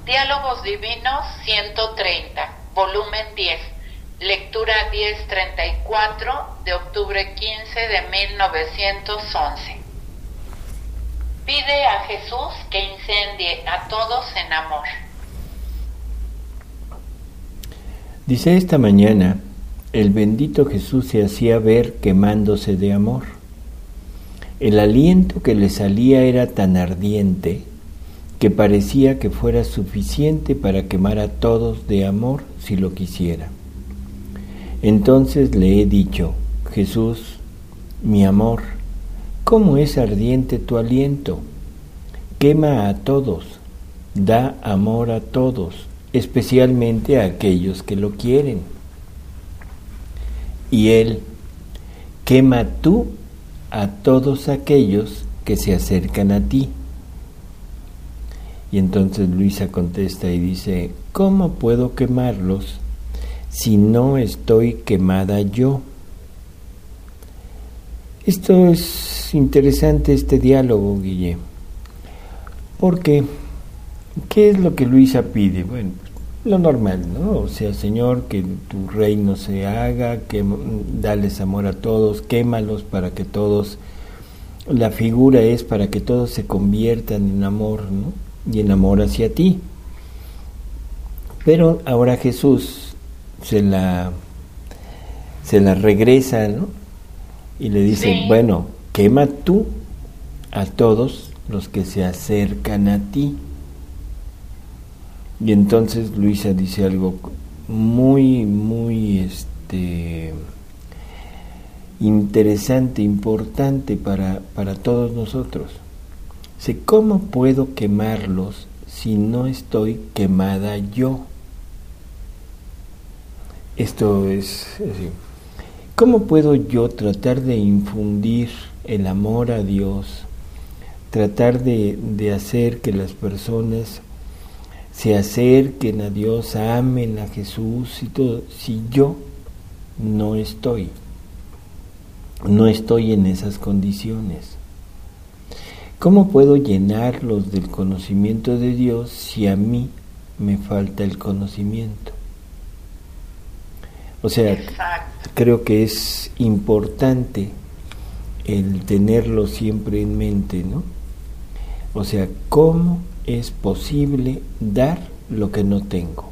Diálogos Divinos 130, volumen 10, lectura 1034 de octubre 15 de 1911. Pide a Jesús que incendie a todos en amor. Dice: esta mañana el bendito Jesús se hacía ver quemándose de amor. El aliento que le salía era tan ardiente que parecía que fuera suficiente para quemar a todos de amor si lo quisiera. Entonces le he dicho: Jesús, mi amor, ¿cómo es ardiente tu aliento? Quema a todos, da amor a todos, especialmente a aquellos que lo quieren. Y él: quema tú a todos aquellos que se acercan a ti. Y entonces Luisa contesta y dice: ¿cómo puedo quemarlos si no estoy quemada yo? Esto es interesante, este diálogo, Guille, porque ¿qué es lo que Luisa pide? Bueno, lo normal, ¿no? O sea, Señor, que tu reino se haga, que dales amor a todos, quémalos para que todos, la figura es para que todos se conviertan en amor, ¿no? Y en amor hacia ti. Pero ahora Jesús se la regresa, ¿no? Y le dice: sí, bueno, quema tú a todos los que se acercan a ti. Y entonces Luisa dice algo muy, muy interesante, importante para todos nosotros. Dice: ¿cómo puedo quemarlos si no estoy quemada yo? Esto es así. ¿Cómo puedo yo tratar de infundir el amor a Dios, tratar de hacer que las personas se acerquen a Dios, amen a Jesús y todo, si yo no estoy en esas condiciones? ¿Cómo puedo llenarlos del conocimiento de Dios si a mí me falta el conocimiento? O sea, exacto, creo que es importante el tenerlo siempre en mente, ¿no? O sea, ¿cómo es posible dar lo que no tengo?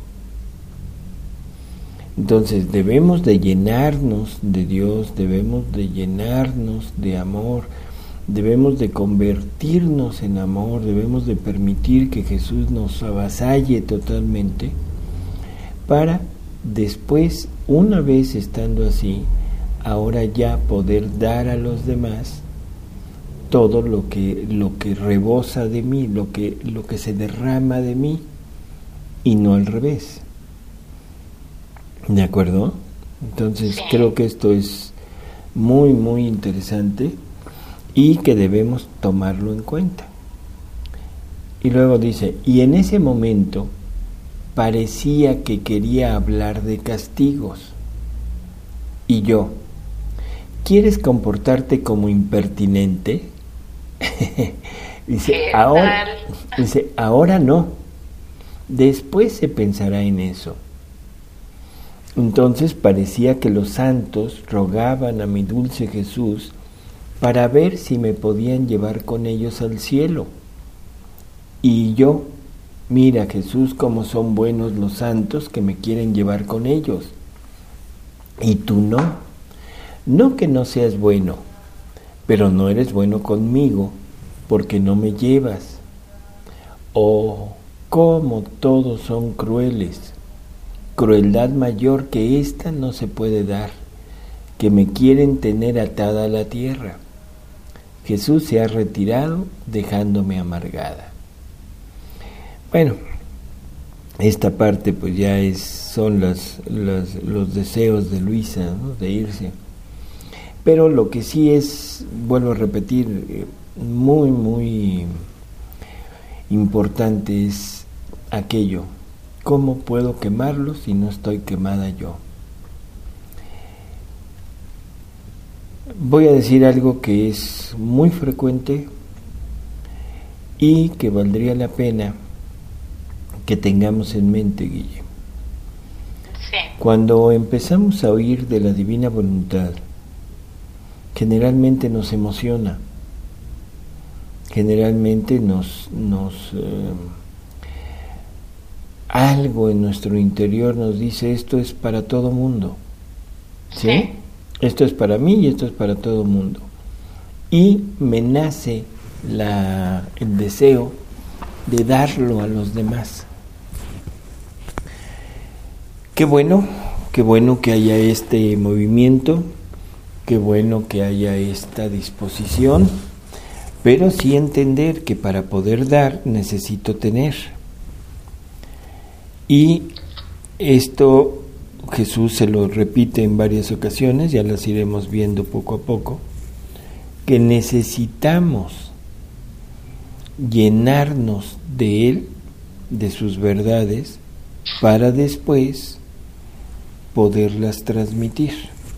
Entonces debemos de llenarnos de Dios, debemos de llenarnos de amor, debemos de convertirnos en amor, debemos de permitir que Jesús nos avasalle totalmente para después, una vez estando así, ahora ya poder dar a los demás todo lo que rebosa de mí, lo que se derrama de mí, y no al revés. ¿De acuerdo? Entonces creo que esto es muy, muy interesante y que debemos tomarlo en cuenta. Y luego dice: y en ese momento parecía que quería hablar de castigos. Y yo: ¿quieres comportarte como impertinente? Dice, ahora no. Después se pensará en eso. Entonces parecía que los santos rogaban a mi dulce Jesús para ver si me podían llevar con ellos al cielo. Y yo: mira, Jesús, cómo son buenos los santos que me quieren llevar con ellos. Y tú no. No que no seas bueno, pero no eres bueno conmigo, porque no me llevas. Oh, cómo todos son crueles. Crueldad mayor que esta no se puede dar, que me quieren tener atada a la tierra. Jesús se ha retirado dejándome amargada. Bueno, esta parte pues ya son los deseos de Luisa, ¿no?, de irse. Pero lo que sí es, vuelvo a repetir, muy, muy importante es aquello: ¿cómo puedo quemarlos si no estoy quemada yo? Voy a decir algo que es muy frecuente y que valdría la pena que tengamos en mente, Guille. Sí. Cuando empezamos a oír de la divina voluntad, generalmente nos emociona, generalmente algo en nuestro interior nos dice: esto es para todo mundo, ¿sí? Sí. Esto es para mí y esto es para todo mundo. Y me nace el deseo de darlo a los demás. Qué bueno que haya este movimiento, qué bueno que haya esta disposición, pero sí entender que para poder dar necesito tener. Y esto Jesús se lo repite en varias ocasiones, ya las iremos viendo poco a poco, que necesitamos llenarnos de Él, de sus verdades, para después poderlas transmitir.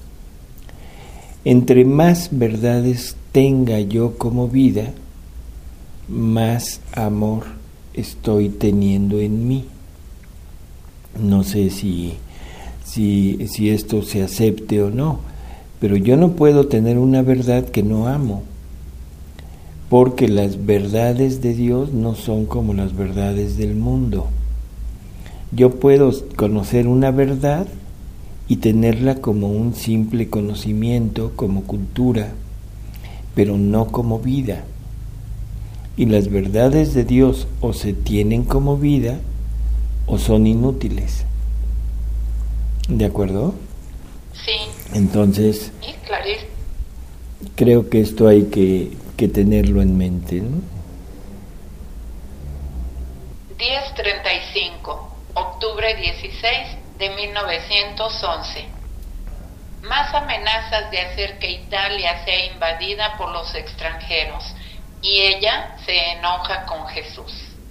Entre más verdades tenga yo como vida, más amor estoy teniendo en mí. No sé si esto se acepte o no, pero yo no puedo tener una verdad que no amo, porque las verdades de Dios no son como las verdades del mundo. Yo puedo conocer una verdad y tenerla como un simple conocimiento, como cultura, pero no como vida. Y las verdades de Dios o se tienen como vida o son inútiles. ¿De acuerdo? Sí. Entonces, Sí, clarísimo. creo que esto hay que tenerlo en mente, ¿no? 10:35, octubre 16 de 1911. Más amenazas de hacer que Italia sea invadida por los extranjeros, y ella se enoja con Jesús.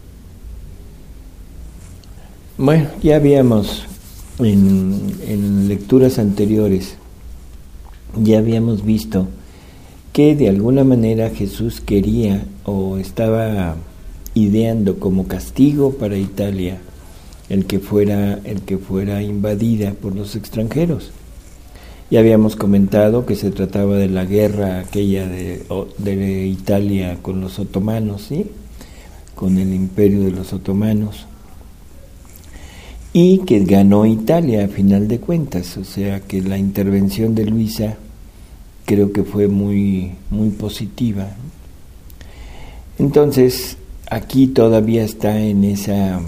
Bueno, ya habíamos en lecturas anteriores, ya habíamos visto que de alguna manera Jesús quería o estaba ideando como castigo para Italia el que fuera invadida por los extranjeros. Ya habíamos comentado que se trataba de la guerra aquella de Italia con los otomanos, ¿sí? Con el imperio de los otomanos, y que ganó Italia a final de cuentas, o sea que la intervención de Luisa creo que fue muy, muy positiva. Entonces, aquí todavía está en esa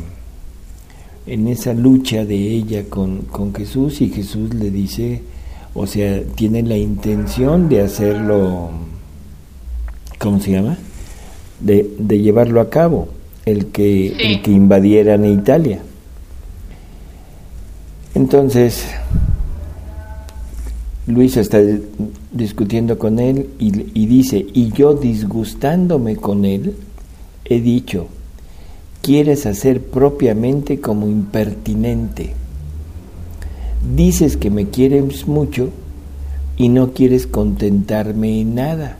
lucha de ella con Jesús, y Jesús le dice, o sea, tiene la intención de hacerlo, ¿cómo se llama? De llevarlo a cabo, el que invadieran Italia. Entonces, Luisa está discutiendo con él y dice, y yo disgustándome con él, he dicho, quieres hacer propiamente como impertinente. Dices que me quieres mucho y no quieres contentarme en nada.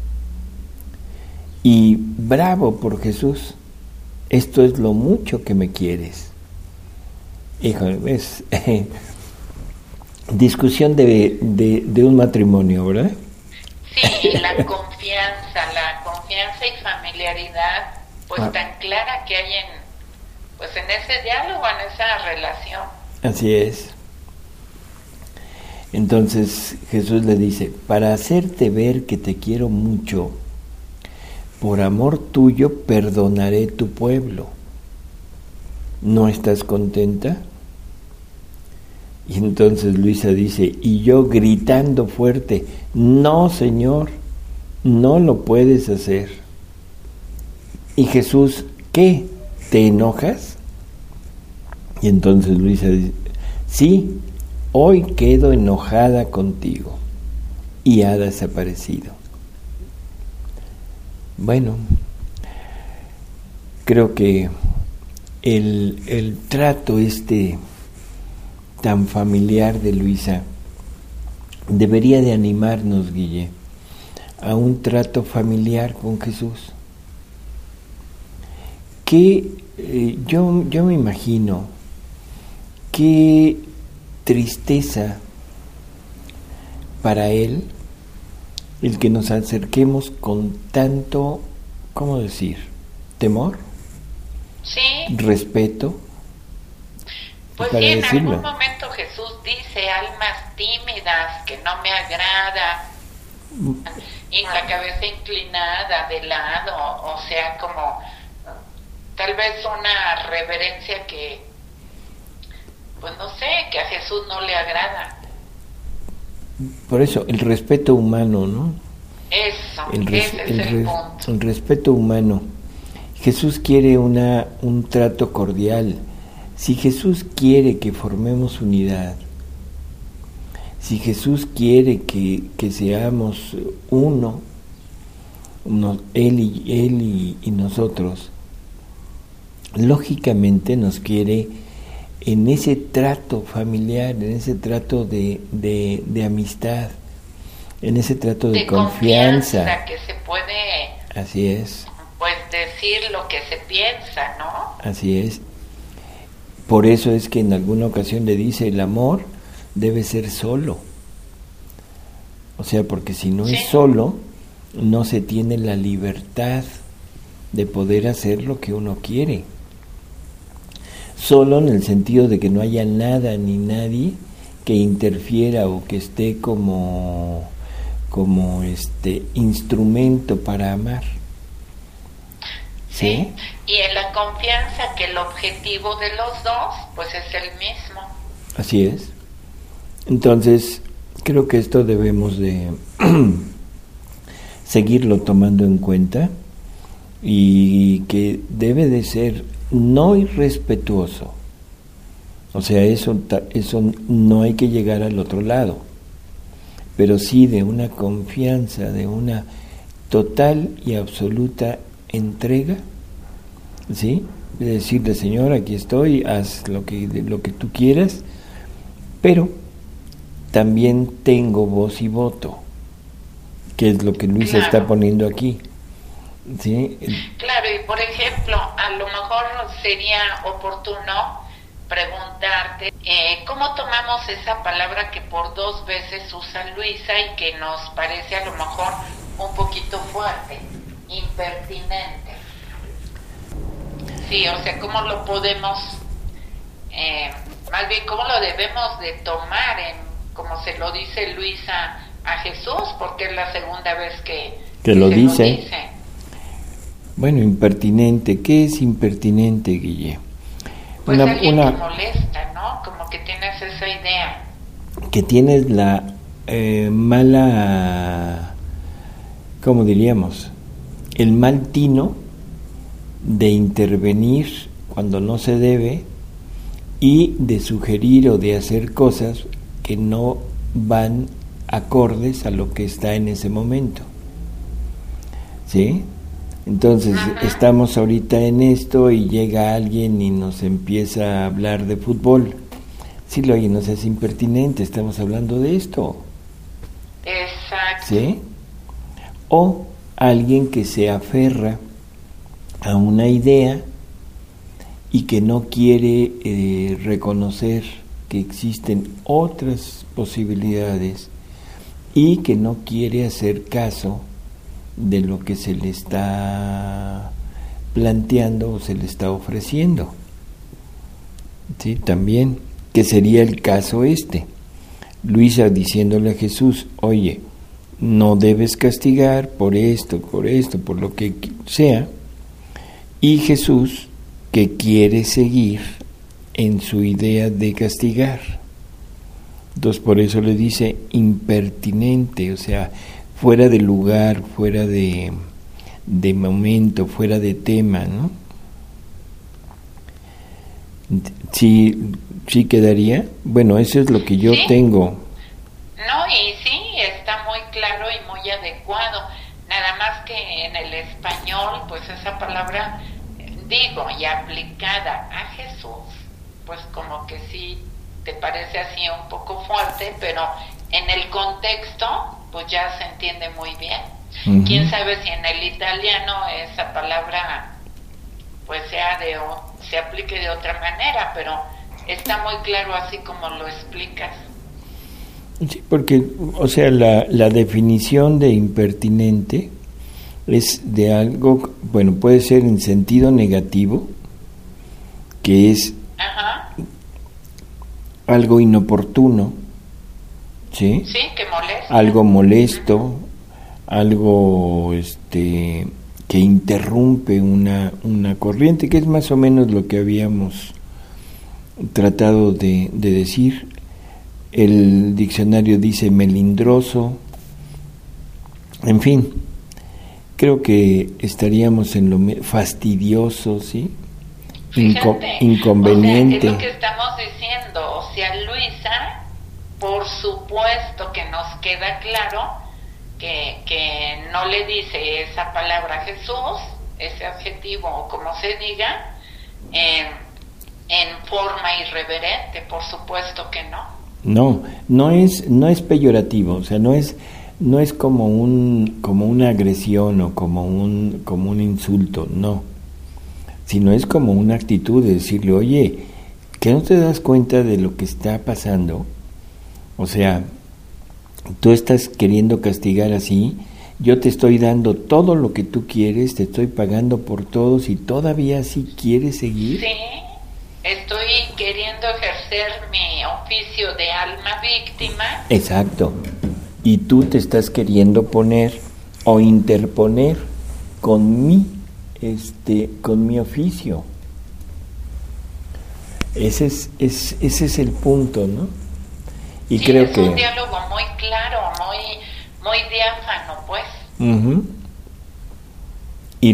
Y bravo por Jesús, esto es lo mucho que me quieres. Híjole, es discusión de un matrimonio, ¿verdad? Sí, la confianza y familiaridad, pues tan clara que hay en ese diálogo, en esa relación. Así es. Entonces Jesús le dice, para hacerte ver que te quiero mucho, por amor tuyo perdonaré tu pueblo. ¿No estás contenta? Y entonces Luisa dice, y yo gritando fuerte, no, Señor, no lo puedes hacer. Y Jesús, ¿qué? ¿Te enojas? Y entonces Luisa dice, sí, hoy quedo enojada contigo. Y ha desaparecido. Bueno, creo que el trato tan familiar de Luisa debería de animarnos, Guille, a un trato familiar con Jesús. ¿Qué yo me imagino qué tristeza para él el que nos acerquemos con tanto, ¿cómo decir? Temor, Sí, respeto, pues para sí, en decirlo. algún momento Jesús dice, almas tímidas, que no me agrada, y con la cabeza inclinada de lado, o sea, como tal vez una reverencia que, pues no sé, que a Jesús no le agrada. Por eso, el respeto humano, ¿no? Eso, Res- ese es el punto. el respeto humano. Jesús quiere un trato cordial. Si Jesús quiere que formemos unidad, si Jesús quiere que seamos uno, Él y nosotros, lógicamente nos quiere en ese trato familiar, en ese trato de amistad, en ese trato de confianza. Que se puede, Así es, pues, decir lo que se piensa, ¿no? así es. Por eso es que en alguna ocasión le dice, el amor debe ser solo. O sea, porque si no Sí. es solo, no se tiene la libertad de poder hacer lo que uno quiere. Solo en el sentido de que no haya nada ni nadie que interfiera o que esté como instrumento para amar. ¿Sí? Y en la confianza que el objetivo de los dos, pues es el mismo. Así es. Entonces, creo que esto debemos de seguirlo tomando en cuenta y que debe de ser no irrespetuoso. O sea, eso no hay que llegar al otro lado, pero sí de una confianza, de una total y absoluta entrega, ¿sí? De decirle, Señor, aquí estoy, haz lo que tú quieras, pero también tengo voz y voto, que es lo que Luisa Claro. está poniendo aquí, ¿sí? Claro, y por ejemplo, a lo mejor sería oportuno preguntarte cómo tomamos esa palabra que por 2 veces usa Luisa y que nos parece a lo mejor un poquito fuerte, impertinente. Sí, o sea, ¿cómo lo podemos, más bien, cómo lo debemos de tomar, como se lo dice Luisa a Jesús, porque es la segunda vez que lo se dice? Bueno, impertinente. ¿Qué es impertinente, Guille? Pues alguien que molesta, ¿no? Como que tienes esa idea. Que tienes la mala, ¿cómo diríamos? El mal tino de intervenir cuando no se debe y de sugerir o de hacer cosas que no van acordes a lo que está en ese momento. ¿Sí? Entonces, estamos ahorita en esto y llega alguien y nos empieza a hablar de fútbol. Sí, oye, no seas impertinente, estamos hablando de esto. Exacto. ¿Sí? O alguien que se aferra a una idea y que no quiere reconocer que existen otras posibilidades y que no quiere hacer caso de lo que se le está planteando o se le está ofreciendo. ¿Sí? También, que sería el caso Luisa diciéndole a Jesús, oye, no debes castigar por esto, por lo que sea, y Jesús que quiere seguir en su idea de castigar. Entonces por eso le dice impertinente, o sea, fuera de lugar, fuera de momento, fuera de tema, ¿no? Sí quedaría. Bueno, eso es lo que yo tengo. No, y sí, está muy claro y muy adecuado. Nada más que en el español, pues esa palabra, digo, y aplicada a Jesús, pues como que sí te parece así un poco fuerte, pero en el contexto, pues ya se entiende muy bien. Quién sabe si en el italiano esa palabra pues sea se aplique de otra manera, pero está muy claro así como lo explicas. Sí, porque, o sea, la definición de impertinente es de algo, bueno, puede ser en sentido negativo, que es algo inoportuno, ¿sí? Sí, que molesta. Algo molesto, algo que interrumpe una corriente, que es más o menos lo que habíamos tratado de decir. El diccionario dice melindroso, en fin, creo que estaríamos en lo fastidioso, ¿sí? Inconveniente. O sea, es lo que estamos diciendo, o sea, Luisa, por supuesto que nos queda claro que no le dice esa palabra a Jesús, ese adjetivo o como se diga, en forma irreverente, por supuesto que no. No es peyorativo, o sea, no es como una agresión o como un insulto, no, sino es como una actitud de decirle, oye, ¿que no te das cuenta de lo que está pasando? O sea, tú estás queriendo castigar así, yo te estoy dando todo lo que tú quieres, te estoy pagando por todos y todavía así quieres seguir. Sí, estoy queriendo ejercer mi oficio de alma víctima. Exacto. Y tú te estás queriendo poner o interponer con mi oficio. Ese es el punto, ¿no? Y sí, creo es un diálogo muy claro, muy diáfano, pues. Uh-huh. Y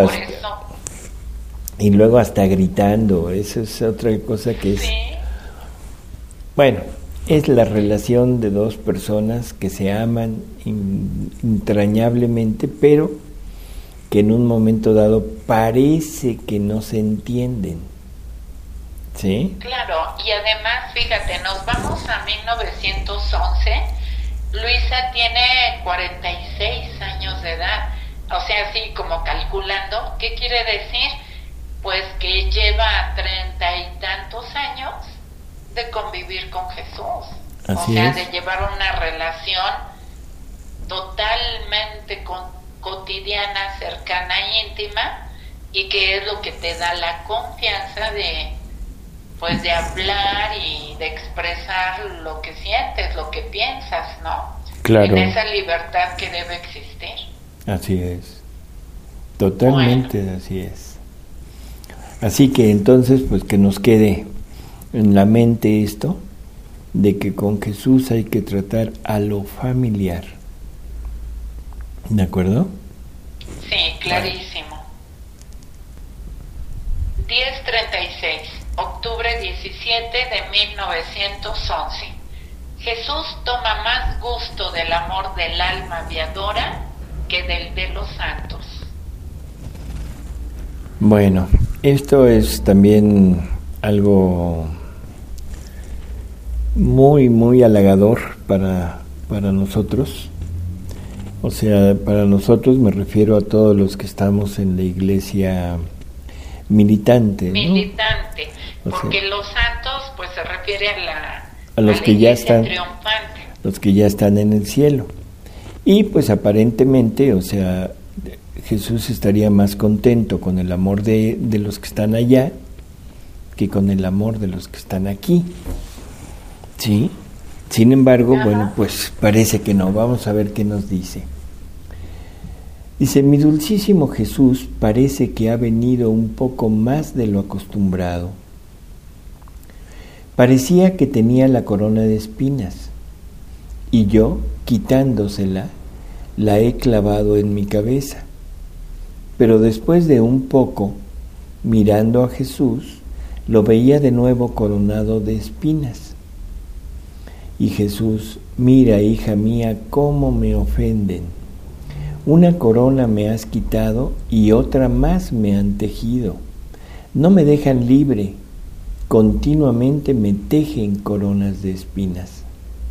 luego hasta gritando, eso es otra cosa que es. Sí. Bueno, es la relación de dos personas que se aman entrañablemente, pero que en un momento dado parece que no se entienden. ¿Sí? Claro, y además, fíjate, nos vamos a 1911, Luisa tiene 46 años de edad, o sea, así como calculando, ¿qué quiere decir? Pues que lleva 30 y tantos años de convivir con Jesús. Así o sea, es. De llevar una relación totalmente cotidiana, cercana e íntima, y que es lo que te da la confianza de hablar y de expresar lo que sientes, lo que piensas, ¿no? Claro. En esa libertad que debe existir. Así es. Totalmente, bueno. Así es. Así que entonces, pues que nos quede en la mente esto, de que con Jesús hay que tratar a lo familiar. ¿De acuerdo? Sí, clarísimo. 10:36, octubre 17 de 1911. Jesús toma más gusto del amor del alma aviadora que del de los santos. Bueno, esto es también algo muy, muy halagador para nosotros. O sea, para nosotros me refiero a todos los que estamos en la iglesia militante, ¿no? Militante, porque los santos pues se refiere a los que ya están triunfante. Los que ya están en el cielo. Y pues aparentemente, o sea, Jesús estaría más contento con el amor de los que están allá que con el amor de los que están aquí. ¿Sí? Sin embargo, ajá, bueno, pues parece que no. Vamos a ver qué nos dice. Dice, mi dulcísimo Jesús parece que ha venido un poco más de lo acostumbrado. Parecía que tenía la corona de espinas, y yo, quitándosela, la he clavado en mi cabeza. Pero después de un poco, mirando a Jesús, lo veía de nuevo coronado de espinas. Y Jesús, mira, hija mía, cómo me ofenden. Una corona me has quitado y otra más me han tejido. No me dejan libre, continuamente me tejen coronas de espinas.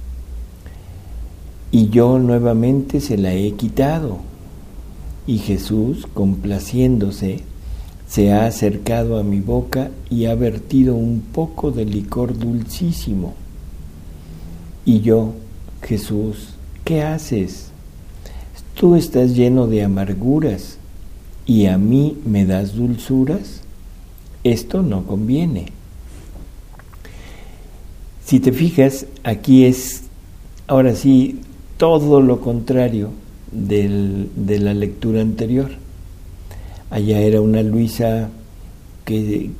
Y yo nuevamente se la he quitado. Y Jesús, complaciéndose, se ha acercado a mi boca y ha vertido un poco de licor dulcísimo. Y yo, Jesús, ¿qué haces? Tú estás lleno de amarguras y a mí me das dulzuras. Esto no conviene. Si te fijas, aquí es, ahora sí, todo lo contrario de la lectura anterior. Allá era una Luisa que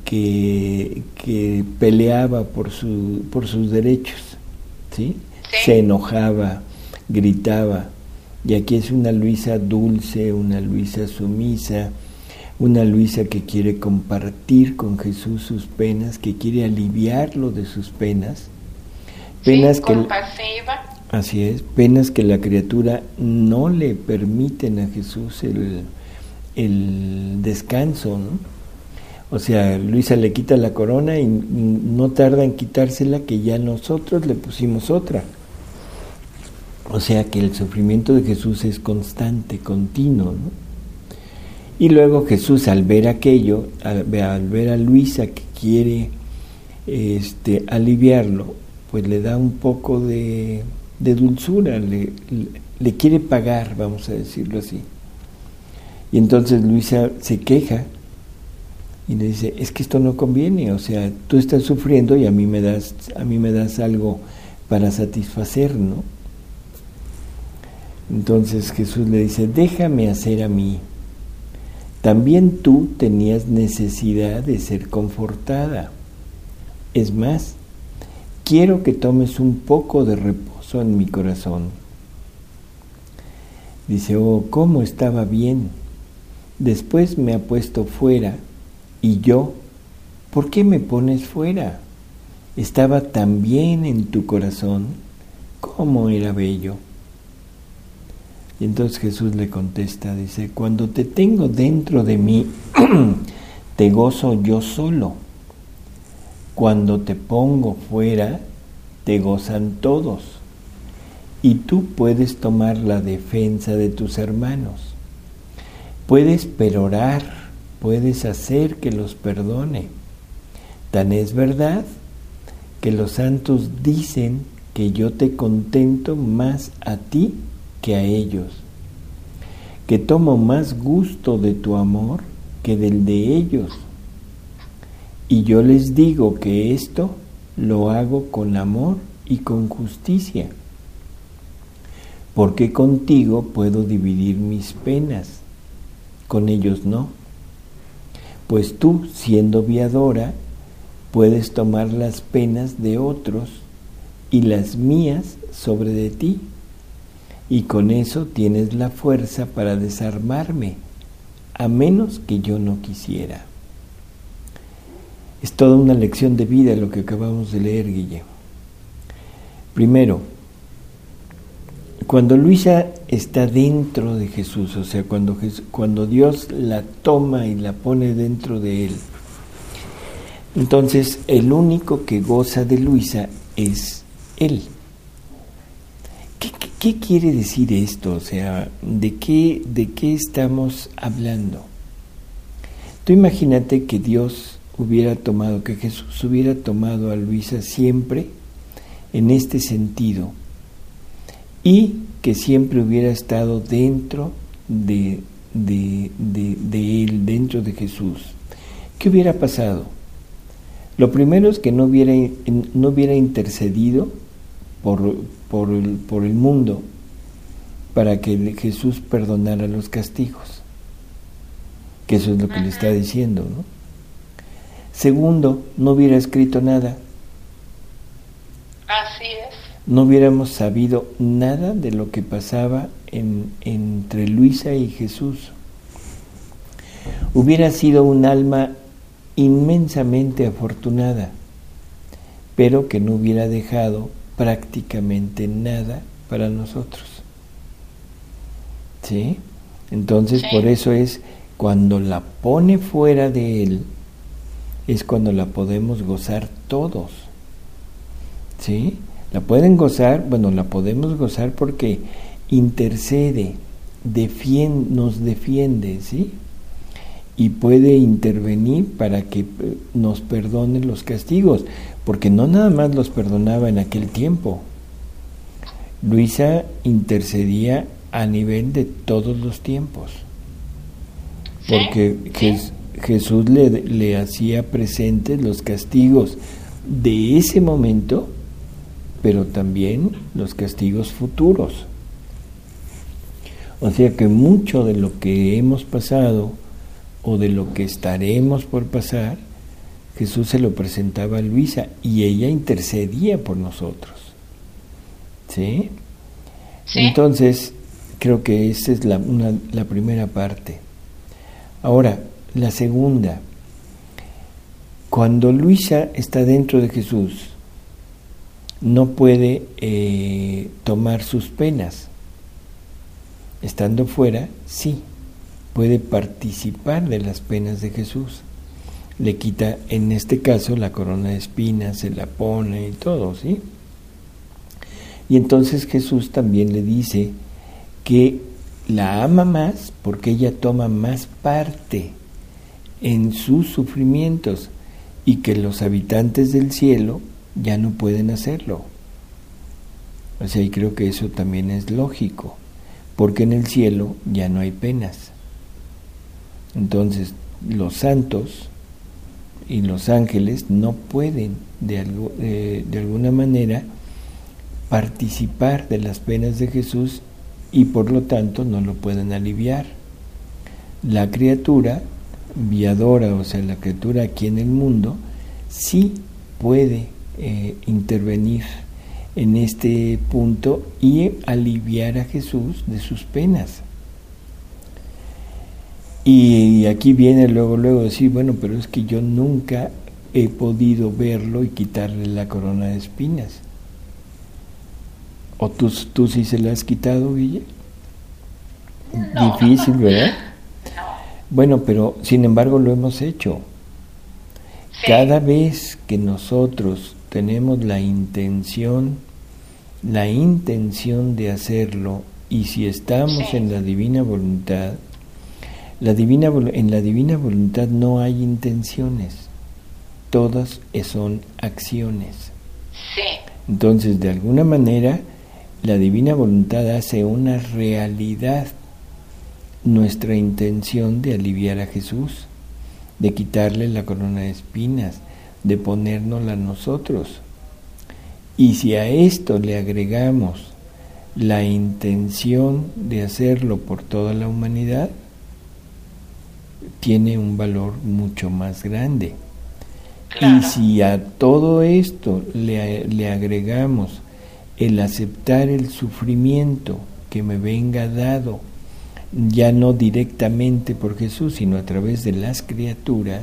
peleaba por sus derechos, ¿sí? Se enojaba, gritaba, y aquí es una Luisa dulce, una Luisa sumisa, una Luisa que quiere compartir con Jesús sus penas, que quiere aliviarlo de sus penas, penas compasiva. Así es, penas que la criatura no le permiten a Jesús el descanso, ¿no? O sea, Luisa le quita la corona y no tarda en quitársela, que ya nosotros le pusimos otra. O sea que el sufrimiento de Jesús es constante, continuo, ¿no? Y luego Jesús, al ver aquello, al ver a Luisa que quiere aliviarlo, pues le da un poco de dulzura, le quiere pagar, vamos a decirlo así. Y entonces Luisa se queja y le dice, es que esto no conviene, o sea, tú estás sufriendo y a mí me das algo para satisfacer, ¿no? Entonces Jesús le dice, déjame hacer a mí. También tú tenías necesidad de ser confortada. Es más, quiero que tomes un poco de reposo en mi corazón. Dice, oh, cómo estaba bien. Después me ha puesto fuera, y yo, ¿por qué me pones fuera? Estaba tan bien en tu corazón, cómo era bello. Y entonces Jesús le contesta, dice, cuando te tengo dentro de mí, te gozo yo solo. Cuando te pongo fuera, te gozan todos. Y tú puedes tomar la defensa de tus hermanos. Puedes perorar, puedes hacer que los perdone. Tan es verdad que los santos dicen que yo te contento más a ti que a ellos, que tomo más gusto de tu amor que del de ellos. Y yo les digo que esto lo hago con amor y con justicia, porque contigo puedo dividir mis penas, con ellos no. Pues tú, siendo viadora, puedes tomar las penas de otros y las mías sobre de ti, y con eso tienes la fuerza para desarmarme, a menos que yo no quisiera. Es toda una lección de vida lo que acabamos de leer, Guille. Primero, cuando Luisa está dentro de Jesús, o sea, cuando Dios la toma y la pone dentro de él, entonces el único que goza de Luisa es él. ¿Qué quiere decir esto? O sea, ¿de qué estamos hablando? Tú imagínate que que Jesús hubiera tomado a Luisa siempre en este sentido, y que siempre hubiera estado dentro de él, dentro de Jesús. ¿Qué hubiera pasado? Lo primero es que no hubiera intercedido por el mundo para que Jesús perdonara los castigos, que eso es lo que le está diciendo, ¿no? Segundo, no hubiera escrito nada. Así es. No hubiéramos sabido nada de lo que pasaba entre Luisa y Jesús. Hubiera sido un alma inmensamente afortunada, pero que no hubiera dejado prácticamente nada para nosotros. ¿Sí? Entonces, por eso es cuando la pone fuera de él, es cuando la podemos gozar todos. ¿Sí? La pueden gozar, la podemos gozar porque intercede, nos defiende, ¿sí? y puede intervenir para que nos perdone los castigos, porque no nada más los perdonaba en aquel tiempo. Luisa intercedía a nivel de todos los tiempos, porque Jesús le hacía presentes los castigos de ese momento, pero también los castigos futuros. O sea que mucho de lo que hemos pasado o de lo que estaremos por pasar, Jesús se lo presentaba a Luisa y ella intercedía por nosotros. ¿Sí? ¿Sí? Entonces, creo que esa es la primera parte. Ahora, la segunda. Cuando Luisa está dentro de Jesús, no puede tomar sus penas. Estando fuera, sí, puede participar de las penas de Jesús. Le quita, en este caso, la corona de espinas, se la pone y todo, ¿sí? Y entonces Jesús también le dice que la ama más porque ella toma más parte en sus sufrimientos y que los habitantes del cielo ya no pueden hacerlo. O sea, y creo que eso también es lógico, porque en el cielo ya no hay penas. Entonces, los santos y los ángeles no pueden de alguna manera participar de las penas de Jesús y por lo tanto no lo pueden aliviar. La criatura viadora, o sea, la criatura aquí en el mundo, sí puede intervenir en este punto y aliviar a Jesús de sus penas. Y aquí viene luego decir, bueno, pero es que yo nunca he podido verlo y quitarle la corona de espinas. ¿O tú sí se la has quitado, Guille? No. Difícil, ¿verdad? No. Bueno, pero sin embargo lo hemos hecho. Sí. Cada vez que nosotros tenemos la intención de hacerlo, y si estamos en la divina voluntad, en la divina voluntad no hay intenciones, todas son acciones. Sí. Entonces, de alguna manera, la divina voluntad hace una realidad nuestra intención de aliviar a Jesús, de quitarle la corona de espinas, de ponérnosla a nosotros. Y si a esto le agregamos la intención de hacerlo por toda la humanidad, tiene un valor mucho más grande. Claro. Y si a todo esto le agregamos el aceptar el sufrimiento que me venga dado, ya no directamente por Jesús, sino a través de las criaturas,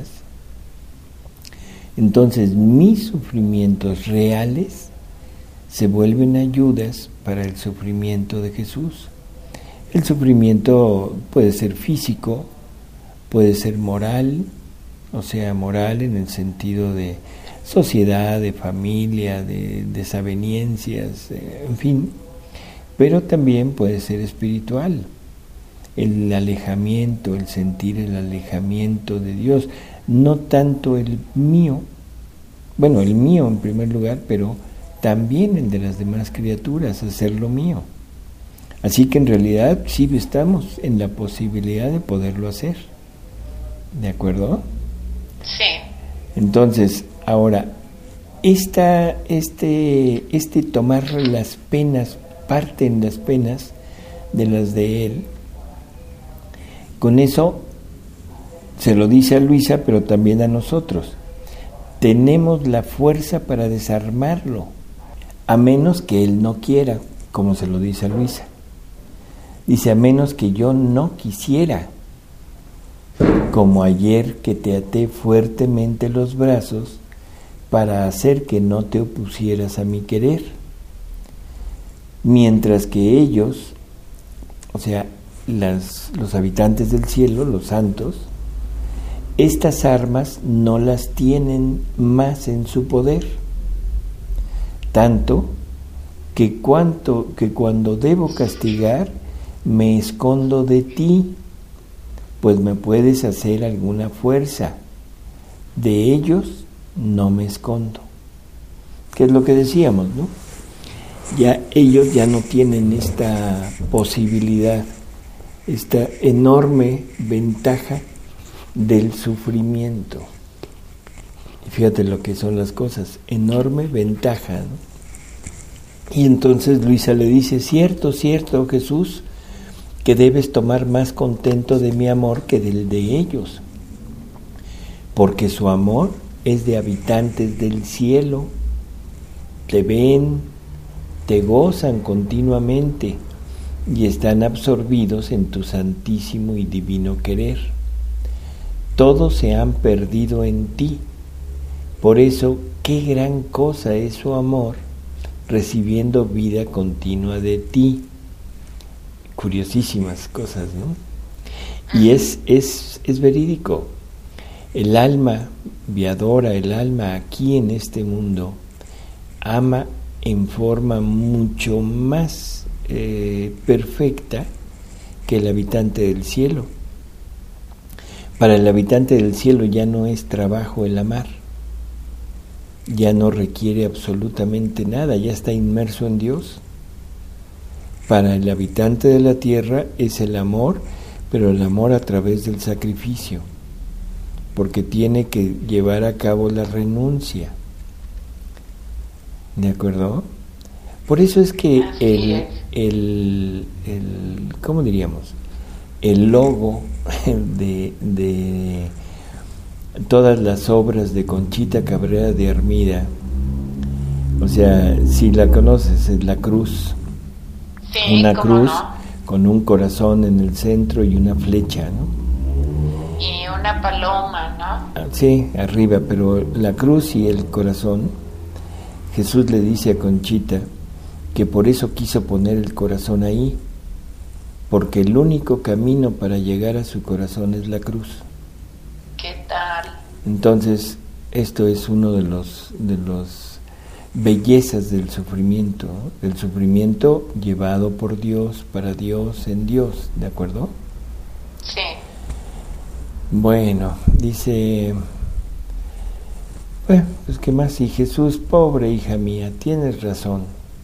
entonces mis sufrimientos reales se vuelven ayudas para el sufrimiento de Jesús. El sufrimiento puede ser físico, puede ser moral, o sea, moral en el sentido de sociedad, de familia, de desavenencias, en fin, pero también puede ser espiritual, el alejamiento, el sentir el alejamiento de Dios, no tanto el mío, bueno, el mío en primer lugar, pero también el de las demás criaturas, hacer lo mío. Así que en realidad sí estamos en la posibilidad de poderlo hacer. ¿De acuerdo? Sí. Entonces, ahora, este tomar las penas, parte en las penas de las de él, con eso se lo dice a Luisa, pero también a nosotros. Tenemos la fuerza para desarmarlo, a menos que él no quiera, como se lo dice a Luisa. Dice, a menos que yo no quisiera, como ayer que te até fuertemente los brazos para hacer que no te opusieras a mi querer. Mientras que ellos, o sea, los habitantes del cielo, los santos, estas armas no las tienen más en su poder, tanto que cuando debo castigar, me escondo de ti, pues me puedes hacer alguna fuerza. De ellos no me escondo. Que es lo que decíamos, ¿no? Ya ellos ya no tienen esta posibilidad, esta enorme ventaja del sufrimiento. Y fíjate lo que son las cosas, enorme ventaja, ¿no? Y entonces Luisa le dice, cierto, Jesús, que debes tomar más contento de mi amor que del de ellos, porque su amor es de habitantes del cielo, te ven, te gozan continuamente y están absorbidos en tu santísimo y divino querer. Todos se han perdido en ti, por eso qué gran cosa es su amor, recibiendo vida continua de ti. Curiosísimas cosas, ¿no? Y es verídico. El alma viadora, el alma aquí en este mundo, ama en forma mucho más perfecta que el habitante del cielo. Para el habitante del cielo ya no es trabajo el amar, ya no requiere absolutamente nada, ya está inmerso en Dios. Para el habitante de la tierra es el amor, pero el amor a través del sacrificio, porque tiene que llevar a cabo la renuncia. ¿De acuerdo? Por eso es que ¿cómo diríamos? El logo de todas las obras de Conchita Cabrera de Armida, o sea, si la conoces, es la cruz. Sí, una cruz no, con un corazón en el centro y una flecha, ¿no? Y una paloma, ¿no? Sí, arriba, pero la cruz y el corazón, Jesús le dice a Conchita que por eso quiso poner el corazón ahí, porque el único camino para llegar a su corazón es la cruz. ¿Qué tal? Entonces, esto es uno de los bellezas del sufrimiento, ¿no? El sufrimiento llevado por Dios, para Dios, en Dios, ¿de acuerdo? Sí. Bueno, dice, bueno, pues qué más, y Jesús, pobre hija mía, tienes razón.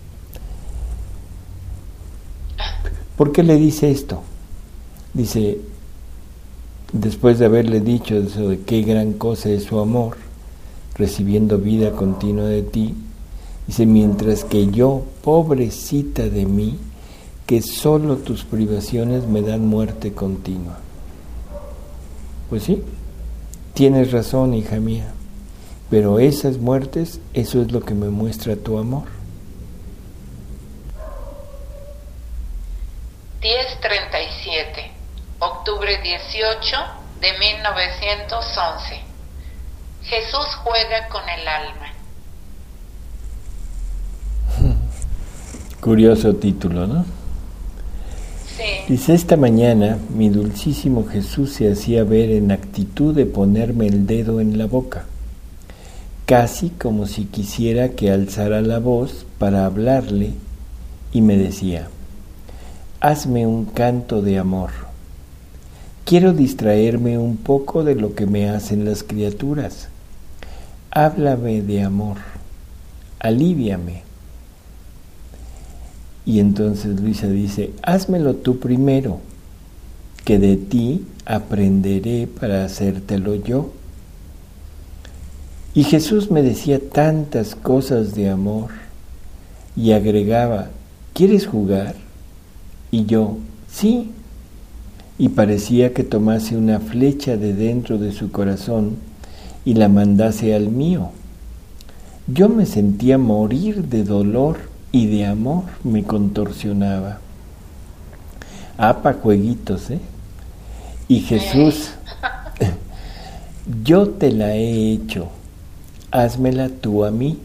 ¿Por qué le dice esto? Dice, después de haberle dicho eso de qué gran cosa es su amor, recibiendo vida continua de ti, dice, mientras que yo, pobrecita de mí, que solo tus privaciones me dan muerte continua. Pues sí, tienes razón, hija mía, pero esas muertes, eso es lo que me muestra tu amor. 10:37, octubre 18 de 1911. Jesús juega con el alma. Curioso título, ¿no? Sí. Dice, esta mañana mi dulcísimo Jesús se hacía ver en actitud de ponerme el dedo en la boca, casi como si quisiera que alzara la voz para hablarle, y me decía, hazme un canto de amor. Quiero distraerme un poco de lo que me hacen las criaturas. Háblame de amor, alíviame. Y entonces Luisa dice, házmelo tú primero, que de ti aprenderé para hacértelo yo. Y Jesús me decía tantas cosas de amor y agregaba, ¿quieres jugar? Y yo, sí. Y parecía que tomase una flecha de dentro de su corazón y la mandase al mío. Yo me sentía morir de dolor y de amor me contorsionaba. Pa' jueguitos, ¿eh? Y Jesús, yo te la he hecho, házmela tú a mí.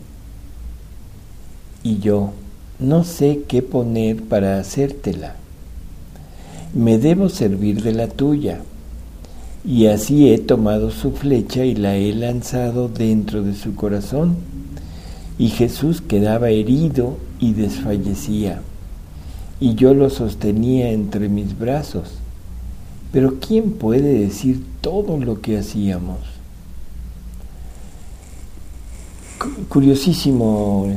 Y yo, no sé qué poner para hacértela. Me debo servir de la tuya. Y así he tomado su flecha y la he lanzado dentro de su corazón. Y Jesús quedaba herido y desfallecía. Y yo lo sostenía entre mis brazos. Pero ¿quién puede decir todo lo que hacíamos? Curiosísimo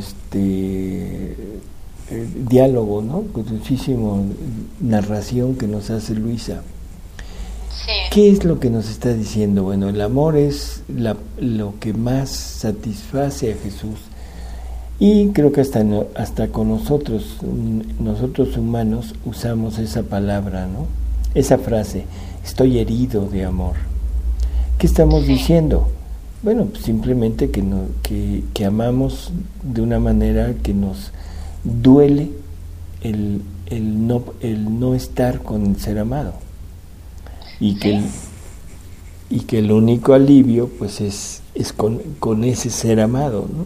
diálogo, ¿no? Curiosísimo narración que nos hace Luisa. Sí. ¿Qué es lo que nos está diciendo? Bueno, el amor es lo que más satisface a Jesús. Y creo que hasta con nosotros humanos, usamos esa palabra, ¿no? Esa frase, estoy herido de amor. ¿Qué estamos diciendo? Bueno, pues simplemente que amamos de una manera que nos duele el no estar con el ser amado. Y que el único alivio pues es con ese ser amado, ¿no?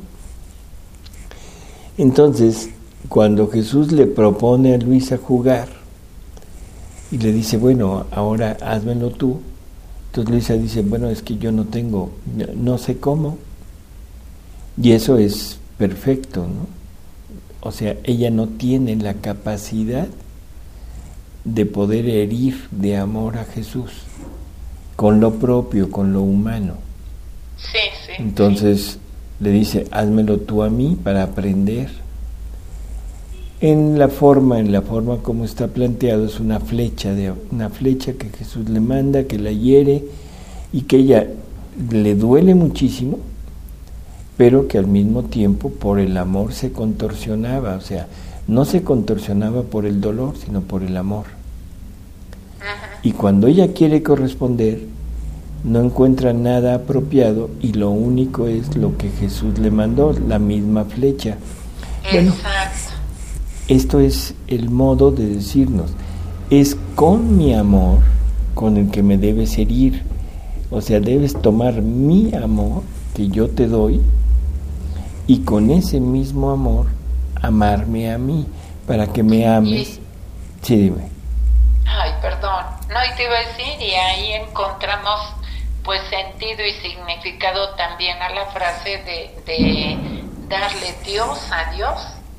Entonces, cuando Jesús le propone a Luisa jugar y le dice, bueno, ahora házmelo tú, entonces Luisa dice, bueno, es que yo no sé cómo, y eso es perfecto, ¿no? O sea, ella no tiene la capacidad de poder herir de amor a Jesús con lo propio, con lo humano. Sí. Entonces le dice, házmelo tú a mí para aprender. En la forma como está planteado, es una flecha que Jesús le manda, que la hiere y que ella le duele muchísimo, pero que al mismo tiempo por el amor se contorsionaba, o sea, no se contorsionaba por el dolor, sino por el amor. Y cuando ella quiere corresponder, no encuentra nada apropiado y lo único es lo que Jesús le mandó, la misma flecha. Bueno, exacto. Esto es el modo de decirnos, es con mi amor con el que me debes herir. O sea, debes tomar mi amor que yo te doy y con ese mismo amor amarme a mí, para que me ames. Sí, dime. Ay, perdón. No, y te iba a decir, y ahí encontramos pues sentido y significado también a la frase de darle Dios a Dios,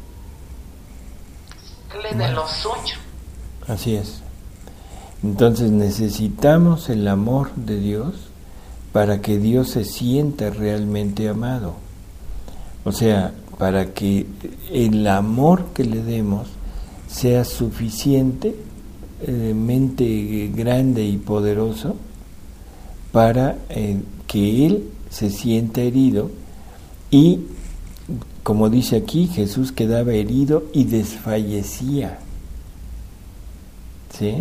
darle de lo suyo. Así es. Entonces necesitamos el amor de Dios para que Dios se sienta realmente amado. O sea, para que el amor que le demos sea suficientemente grande y poderoso para que Él se sienta herido y, como dice aquí, Jesús quedaba herido y desfallecía. ¿Sí?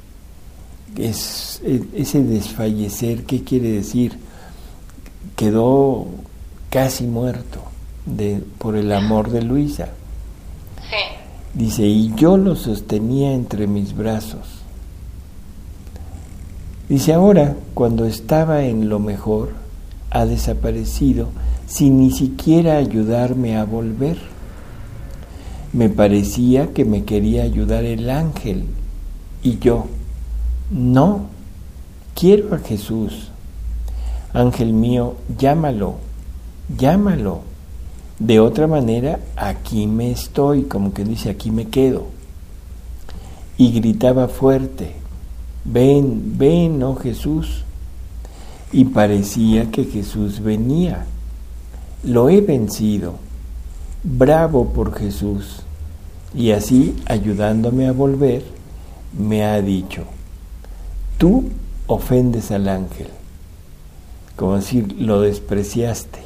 Ese desfallecer, ¿qué quiere decir? Quedó casi muerto por el amor de Luisa. Sí. Dice, y yo lo sostenía entre mis brazos. Dice, ahora, cuando estaba en lo mejor, ha desaparecido sin ni siquiera ayudarme a volver. Me parecía que me quería ayudar el ángel, y yo, no, quiero a Jesús. Ángel mío, llámalo. De otra manera, aquí me estoy, como que dice, aquí me quedo. Y gritaba fuerte, ven, oh Jesús. Y parecía que Jesús venía. Lo he vencido. Bravo por Jesús. Y así, ayudándome a volver, me ha dicho, tú ofendes al ángel. Como decir, lo despreciaste.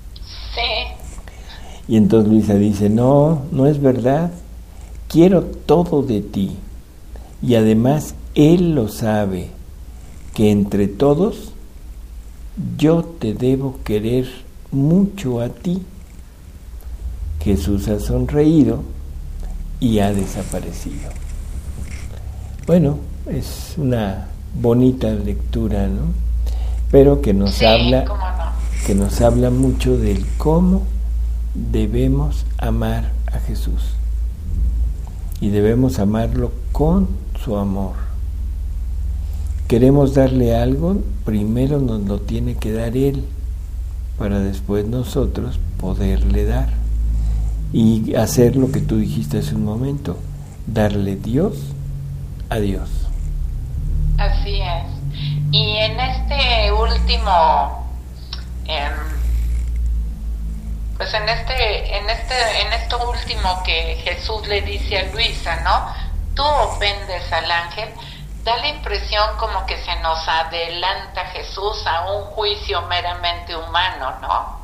Sí. Y entonces Luisa dice, no es verdad, quiero todo de ti. Y además Él lo sabe, que entre todos yo te debo querer mucho a ti. Jesús ha sonreído y ha desaparecido. Bueno, es una bonita lectura, ¿no? Pero que nos habla mucho del cómo debemos amar a Jesús. Y debemos amarlo con su amor. Queremos darle algo, primero nos lo tiene que dar Él, para después nosotros poderle dar. Y hacer lo que tú dijiste hace un momento, darle Dios a Dios. así es. Y en este último, pues en esto último que Jesús le dice a Luisa, ¿no? Tú ofendes al ángel, da la impresión como que se nos adelanta Jesús a un juicio meramente humano, ¿no?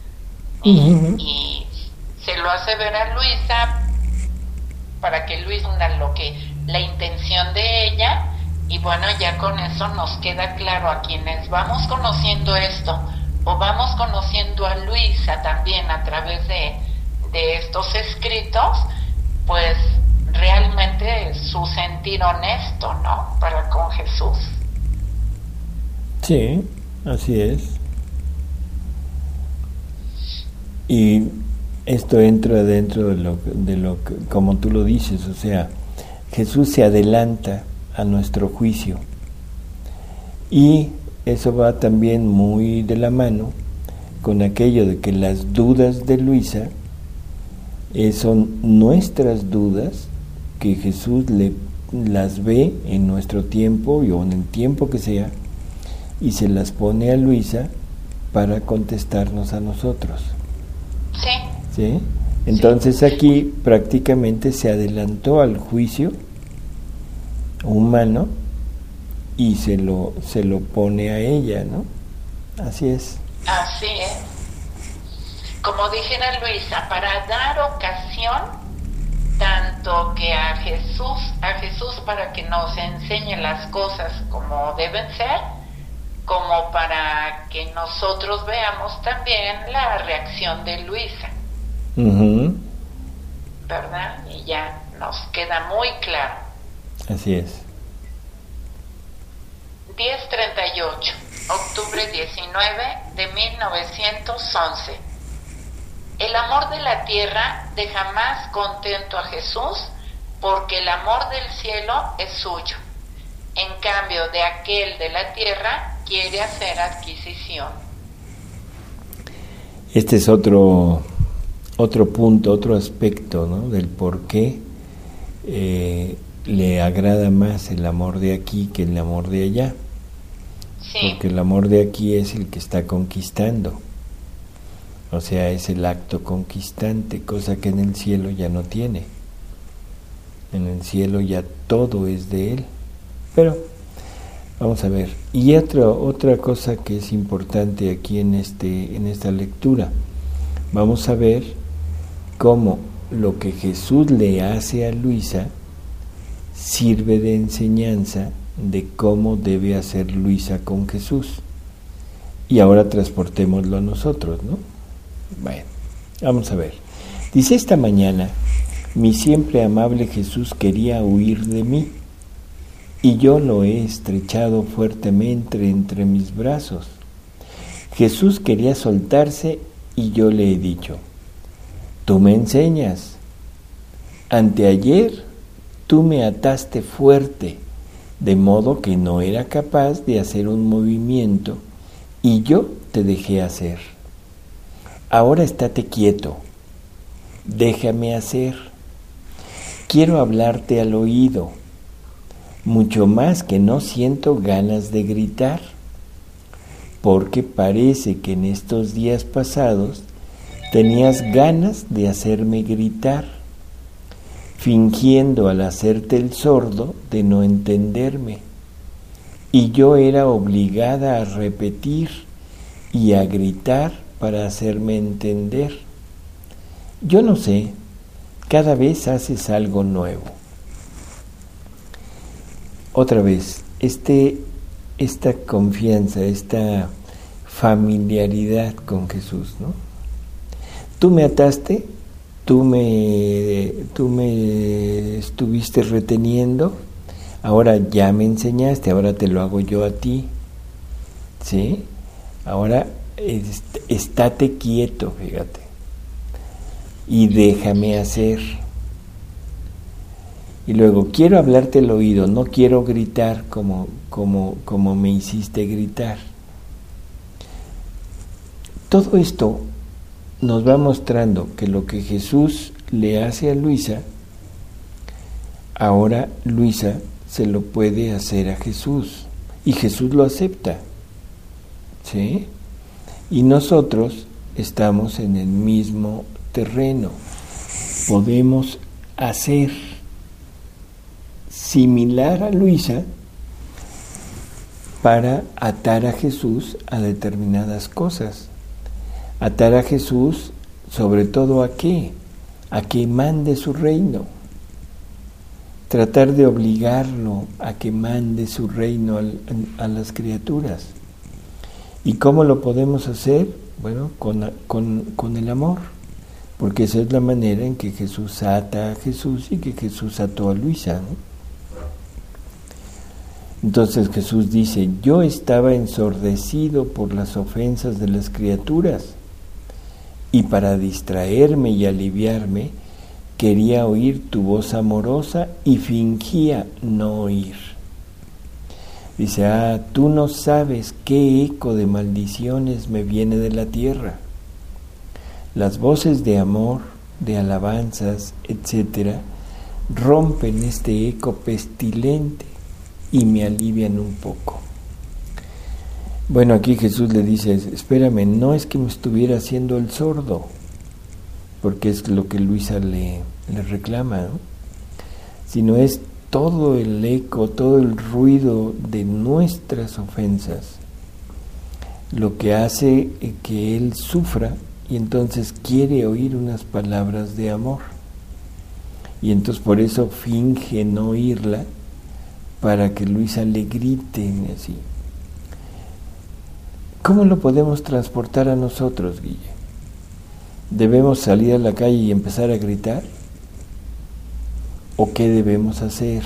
Y se lo hace ver a Luisa para que Luisa entienda la intención de ella, y bueno, ya con eso nos queda claro a quienes vamos conociendo esto, o vamos conociendo a Luisa también a través de estos escritos, pues realmente su sentir honesto, ¿no? Para con Jesús. Sí, así es. Y esto entra dentro de lo que, como tú lo dices, o sea, Jesús se adelanta a nuestro juicio, y eso va también muy de la mano con aquello de que las dudas de Luisa son nuestras dudas, que Jesús las ve en nuestro tiempo o en el tiempo que sea, y se las pone a Luisa para contestarnos a nosotros. ¿Sí? Entonces aquí prácticamente se adelantó al juicio humano y se lo pone a ella, ¿no? Así es. Así es. Como dijera Luisa, para dar ocasión tanto que a Jesús para que nos enseñe las cosas como deben ser, como para que nosotros veamos también la reacción de Luisa. ¿Verdad? Y ya nos queda muy claro. Así es. 10:38, octubre 19 de 1911. El amor de la tierra deja más contento a Jesús, porque el amor del cielo es suyo. En cambio, de aquel de la tierra quiere hacer adquisición. Este es otro punto, otro aspecto, ¿no? Del por qué le agrada más el amor de aquí que el amor de allá. Sí. Porque el amor de aquí es el que está conquistando, o sea, es el acto conquistante, cosa que en el cielo ya no tiene. En el cielo ya todo es de él. Pero vamos a ver, y otra cosa que es importante aquí en esta lectura, vamos a ver cómo lo que Jesús le hace a Luisa sirve de enseñanza de cómo debe hacer Luisa con Jesús. Y ahora transportémoslo a nosotros, ¿no? Bueno, vamos a ver. Dice: esta mañana mi siempre amable Jesús quería huir de mí, y yo lo he estrechado fuertemente entre mis brazos. Jesús quería soltarse, y yo le he dicho: tú me enseñas. Anteayer tú me ataste fuerte, de modo que no era capaz de hacer un movimiento, y yo te dejé hacer. Ahora estate quieto, déjame hacer. Quiero hablarte al oído, mucho más que no siento ganas de gritar, porque parece que en estos días pasados tenías ganas de hacerme gritar, fingiendo al hacerte el sordo de no entenderme, y yo era obligada a repetir y a gritar para hacerme entender. Yo no sé, cada vez haces algo nuevo. Otra vez, esta confianza, esta familiaridad con Jesús, ¿no? Tú me ataste, tú me estuviste reteniendo, ahora ya me enseñaste, ahora te lo hago yo a ti, ¿sí? Ahora estate quieto, fíjate, y déjame hacer. Y luego, quiero hablarte al oído, no quiero gritar como me hiciste gritar. Todo esto nos va mostrando que lo que Jesús le hace a Luisa, ahora Luisa se lo puede hacer a Jesús y Jesús lo acepta, ¿sí? Y nosotros estamos en el mismo terreno. Podemos hacer similar a Luisa para atar a Jesús a determinadas cosas. Atar a Jesús sobre todo ¿a qué? A que mande su reino. Tratar de obligarlo a que mande su reino a las criaturas. ¿Y cómo lo podemos hacer? Bueno, con el amor, porque esa es la manera en que Jesús ata a Jesús y que Jesús ató a Luisa, ¿no? Entonces Jesús dice, yo estaba ensordecido por las ofensas de las criaturas y para distraerme y aliviarme quería oír tu voz amorosa y fingía no oír. Dice, tú no sabes qué eco de maldiciones me viene de la tierra. Las voces de amor, de alabanzas, etcétera, rompen este eco pestilente y me alivian un poco. Bueno, aquí Jesús le dice, espérame, no es que me estuviera haciendo el sordo, porque es lo que Luisa le reclama, ¿no? Sino es todo el eco, todo el ruido de nuestras ofensas, lo que hace que él sufra y entonces quiere oír unas palabras de amor. Y entonces por eso finge no oírla, para que Luisa le grite así. ¿Cómo lo podemos transportar a nosotros, Guille? ¿Debemos salir a la calle y empezar a gritar? ¿O qué debemos hacer?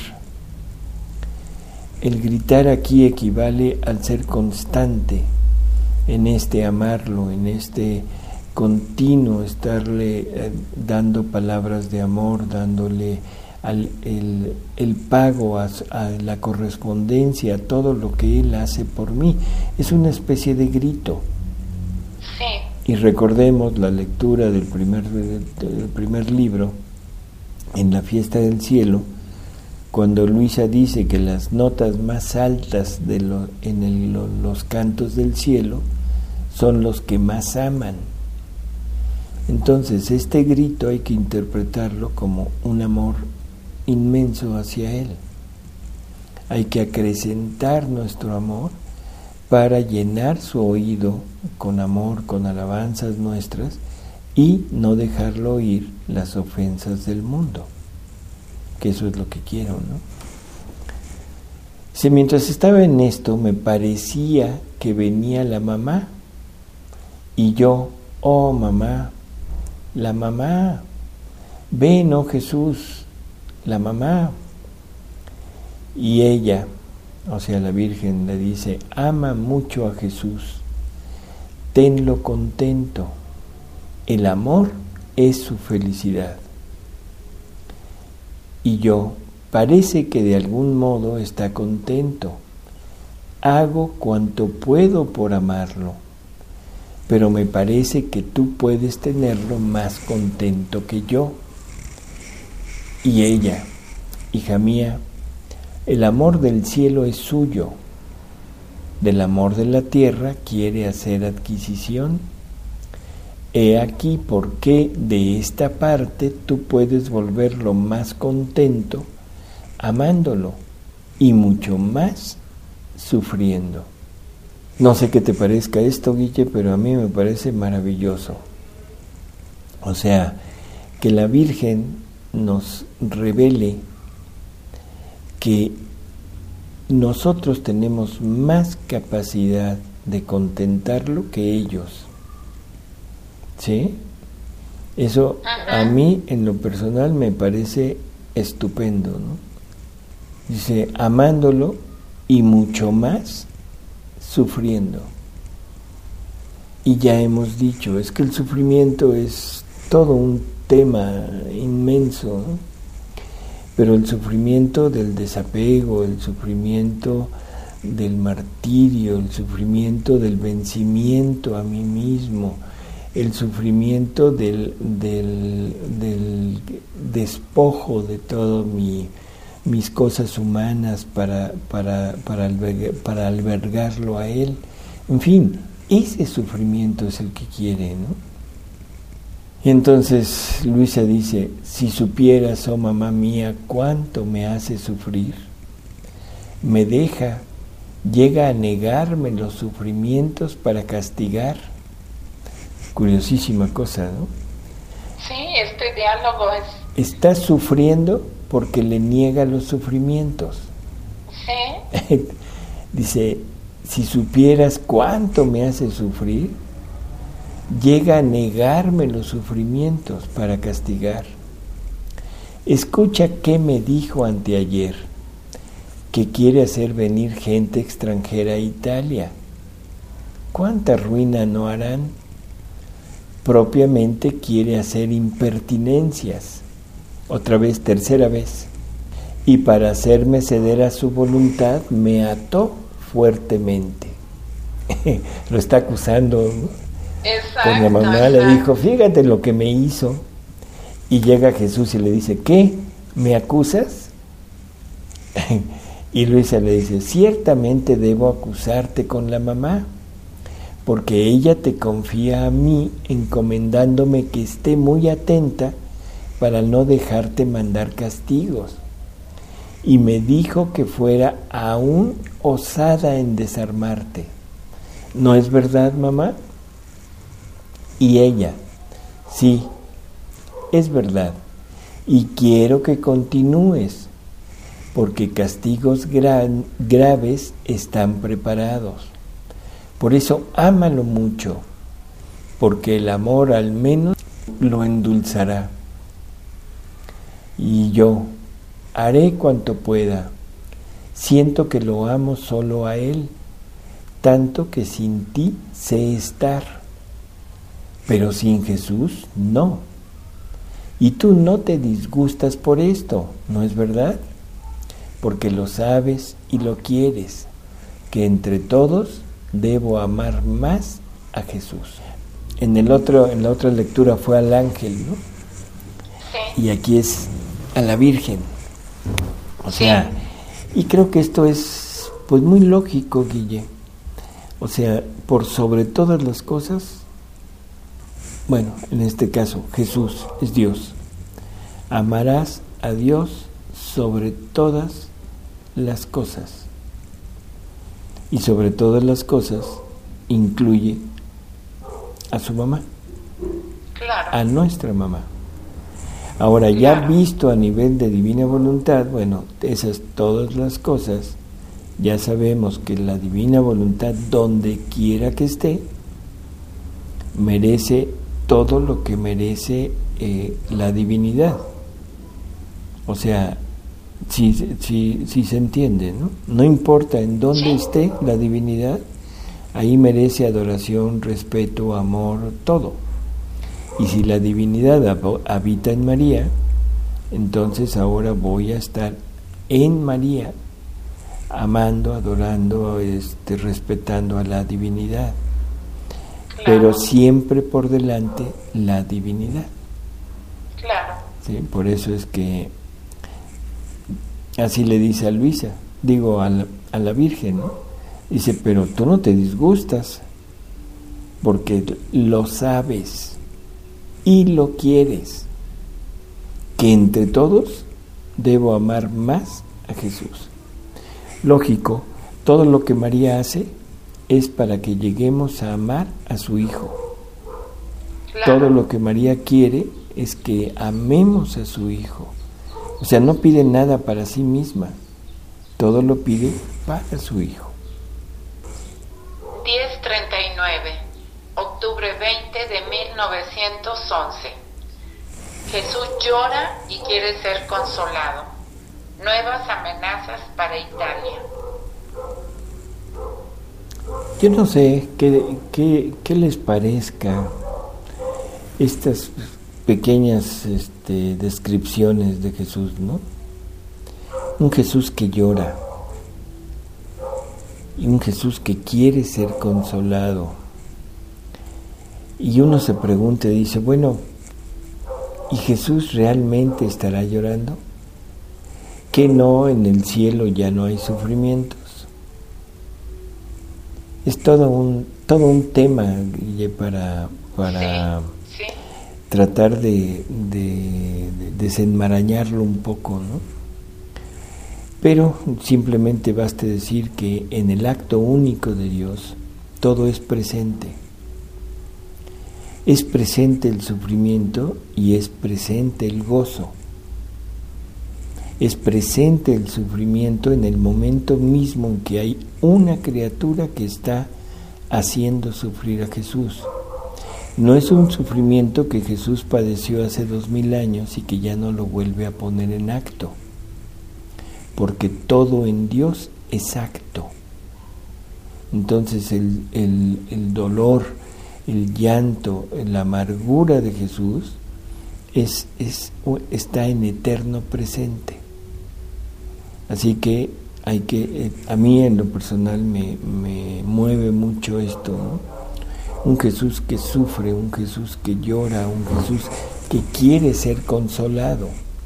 El gritar aquí equivale al ser constante en este amarlo, en este continuo estarle dando palabras de amor, dándole el pago a la correspondencia, a todo lo que él hace por mí. Es una especie de grito. Sí. Y recordemos la lectura del primer libro, en la fiesta del cielo, cuando Luisa dice que las notas más altas de los cantos del cielo son los que más aman. Entonces este grito hay que interpretarlo como un amor inmenso hacia él. Hay que acrecentar nuestro amor para llenar su oído con amor, con alabanzas nuestras, y no dejarlo oír las ofensas del mundo, que eso es lo que quiero, ¿no? Si mientras estaba en esto me parecía que venía la mamá y yo, oh mamá, la mamá, ven, oh Jesús, la mamá. Y ella, o sea la Virgen, le dice, ama mucho a Jesús, tenlo contento, el amor es su felicidad. Y yo, parece que de algún modo está contento, hago cuanto puedo por amarlo, pero me parece que tú puedes tenerlo más contento que yo. Y ella, hija mía, el amor del cielo es suyo, del amor de la tierra quiere hacer adquisición. He aquí por qué de esta parte tú puedes volverlo más contento amándolo y mucho más sufriendo. No sé qué te parezca esto, Guille, pero a mí me parece maravilloso. O sea, que la Virgen nos revele que nosotros tenemos más capacidad de contentarlo que ellos. ¿Sí? Eso a mí en lo personal me parece estupendo, ¿no? Dice, amándolo y mucho más sufriendo. Y ya hemos dicho, es que el sufrimiento es todo un tema inmenso, ¿no? Pero el sufrimiento del desapego, el sufrimiento del martirio, el sufrimiento del vencimiento a mí mismo, el sufrimiento del despojo de todo mi mis cosas humanas para albergarlo a Él. En fin, ese sufrimiento es el que quiere, ¿no? Y entonces Luisa dice, si supieras, oh mamá mía, cuánto me hace sufrir, me deja, llega a negarme los sufrimientos para castigar. Curiosísima cosa, ¿no? Sí, este diálogo está sufriendo porque le niega los sufrimientos. Sí. Dice, si supieras cuánto me hace sufrir, llega a negarme los sufrimientos para castigar. Escucha qué me dijo anteayer, que quiere hacer venir gente extranjera a Italia. ¿Cuánta ruina no harán? Propiamente quiere hacer impertinencias, otra vez, tercera vez, y para hacerme ceder a su voluntad me ató fuertemente. Lo está acusando, ¿no? Exacto, con la mamá, le dijo, fíjate lo que me hizo, y llega Jesús y le dice, ¿qué? ¿Me acusas? Y Luisa le dice, ciertamente debo acusarte con la mamá, porque ella te confía a mí encomendándome que esté muy atenta para no dejarte mandar castigos. Y me dijo que fuera aún osada en desarmarte. ¿No es verdad, mamá? Y ella, sí, es verdad, y quiero que continúes, porque castigos graves están preparados. Por eso ámalo mucho, porque el amor al menos lo endulzará. Y yo haré cuanto pueda. Siento que lo amo solo a Él, tanto que sin ti sé estar. Pero sin Jesús, no. Y tú no te disgustas por esto, ¿no es verdad? Porque lo sabes y lo quieres, que entre todos debo amar más a Jesús. En la otra lectura fue al ángel, ¿no? Sí. Y aquí es a la Virgen. O sea, y creo que esto es pues muy lógico, Guille. O sea, por sobre todas las cosas, bueno, en este caso, Jesús es Dios. Amarás a Dios sobre todas las cosas. Y sobre todas las cosas incluye a su mamá, claro, a nuestra mamá. Ahora, ya visto a nivel de divina voluntad, bueno, esas todas las cosas, ya sabemos que la divina voluntad, donde quiera que esté, merece todo lo que merece la divinidad. O sea, si se entiende, ¿no? No importa en dónde esté la divinidad, ahí merece adoración, respeto, amor, todo. Y si la divinidad habita en María, entonces ahora voy a estar en María, amando, adorando, respetando a la divinidad. Claro. Pero siempre por delante la divinidad. Claro. ¿Sí? Por eso es que así le dice a Luisa, digo a la Virgen, ¿no? Dice, pero tú no te disgustas, porque lo sabes y lo quieres, que entre todos debo amar más a Jesús. Lógico, todo lo que María hace es para que lleguemos a amar a su Hijo. Claro. Todo lo que María quiere es que amemos a su Hijo. O sea, no pide nada para sí misma, todo lo pide para su Hijo. 1039, octubre 20 de 1911. Jesús llora y quiere ser consolado. Nuevas amenazas para Italia. Yo no sé qué les parezca estas pequeñas descripciones de Jesús, ¿no? Un Jesús que llora y un Jesús que quiere ser consolado. Y uno se pregunta y dice, bueno, ¿y Jesús realmente estará llorando? que no, en el cielo ya no hay sufrimientos. Es todo un tema, Guille, para Sí. tratar de desenmarañarlo un poco, ¿no? Pero simplemente basta decir que en el acto único de Dios todo es presente. Es presente el sufrimiento y es presente el gozo. Es presente el sufrimiento en el momento mismo en que hay una criatura que está haciendo sufrir a Jesús. No es un sufrimiento que Jesús padeció hace 2000 años y que ya no lo vuelve a poner en acto, porque todo en Dios es acto. Entonces el dolor, el llanto, la amargura de Jesús está en eterno presente. Así que a mí en lo personal me mueve mucho esto, ¿no? Un Jesús que sufre, un Jesús que llora, un Jesús que quiere ser consolado.